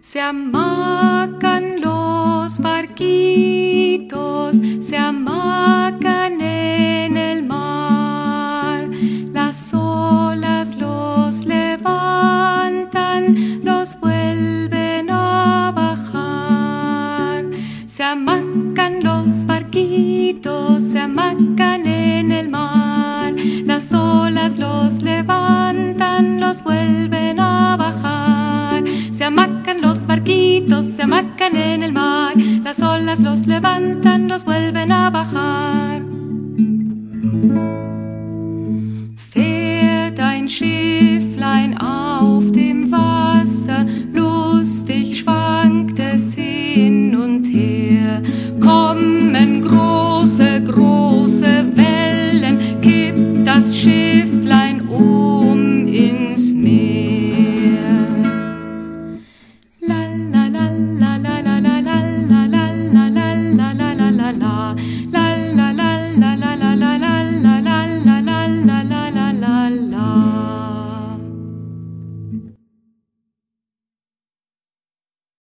Se hamacan los barquitos, se hamacan en el mar. Las olas los levantan, los vuelven a bajar. Se hamacan los barquitos, se hamacan en el mar. Las olas los levantan, los vuelven a bajar. Se hamacan los barquitos, se hamacan en el mar. Las olas los levantan, los vuelven a bajar. Fährt ein Schifflein auf